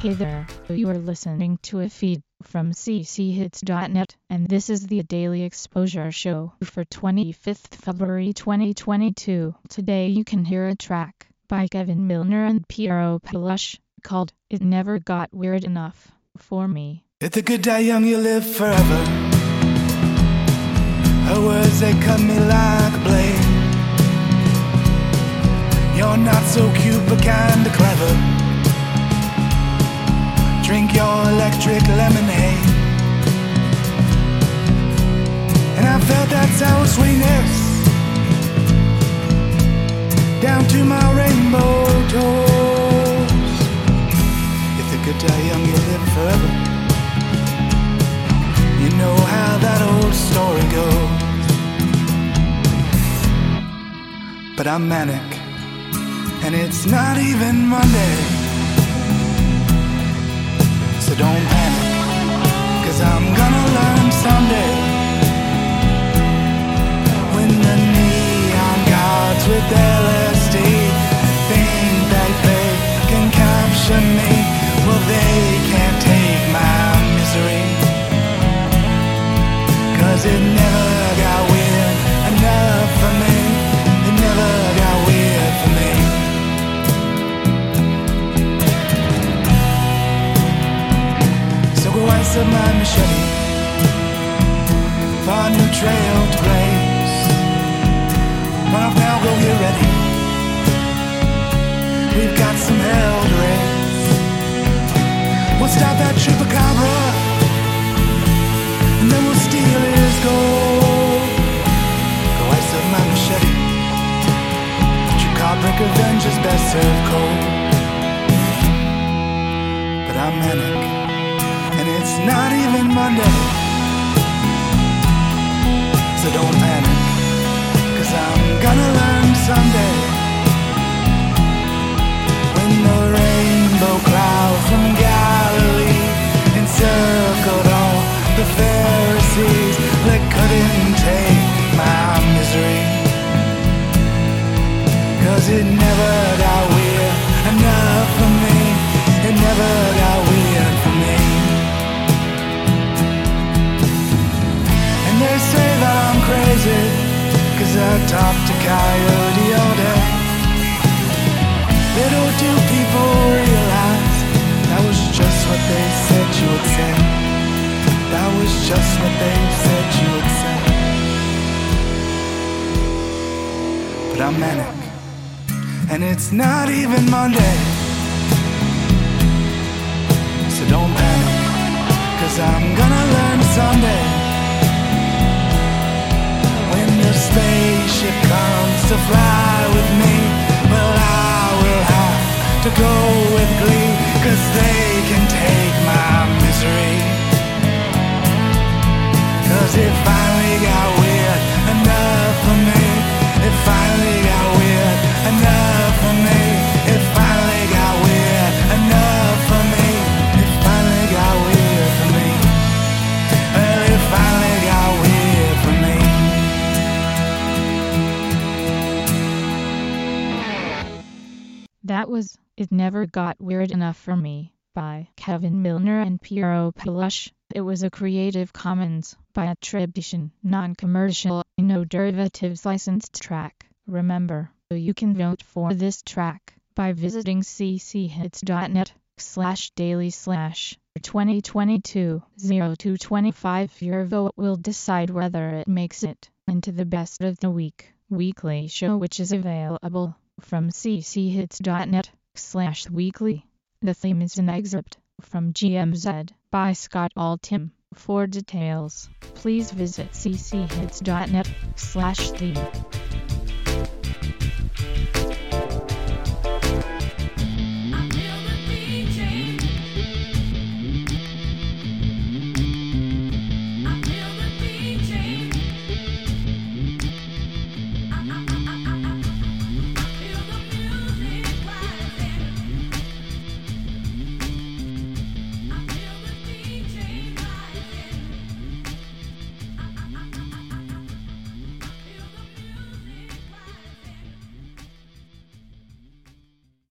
Hey there, you are listening to a feed from cchits.net, and this is the Daily Exposure Show for 25th February 2022. Today you can hear a track by Kevin Milner and Piero Palush called It Never Got Weird Enough for Me. If the good die young, you live forever. Her words, they cut me like a blade. You're not so cute but kinda clever. Drink your electric lemonade. And I felt that sour sweetness down to my rainbow toes. If the good die young, you live forever. You know how that old story goes. But I'm manic, and it's not even Monday. So don't panic, 'cause I'm gonna learn someday. When the neon gods with LSD think that they can capture me, well they can't take my misery. 'Cause it never got weird enough for me. It never got weird for me. Ice up my machete for a new trail to blaze. Run off now, go get ready. We've got some hell to raise. We'll stop that chupacabra, and then we'll steal his gold. Go ice up my machete. Chupacabra revenge is best served cold. But I'm manic, and it's not even Monday. So don't panic, 'cause I'm gonna learn someday. When the rainbow cloud from Galilee encircled all the Pharisees, they couldn't take my misery. 'Cause it never got weird enough for me. It never got weird for me. They say that I'm crazy, 'cause I talk to Coyote all day. Little do people realize that was just what they said you would say. That was just what they said you would say. But I'm manic, and it's not even Monday. So don't panic, 'cause I'm gonna learn someday. When the spaceship comes to fly with me, well I will have to go with glee, 'cause they can take my misery. 'Cause it finally got weird enough for me. It finally got weird enough for me. It finally got weird enough for me. It finally got weird for me. Well, it finally got weird for me. That was It Never Got Weird Enough for Me by Kevin Milner and Piero Palush. It was a Creative Commons by attribution, non-commercial, no derivatives licensed track. Remember, you can vote for this track by visiting cchits.net/daily/2022-0225. Your vote will decide whether it makes it into the Best of the Week weekly show, which is available from cchits.net/weekly. The theme is an excerpt from GMZ by Scott Altham. For details, please visit cchits.net/theme.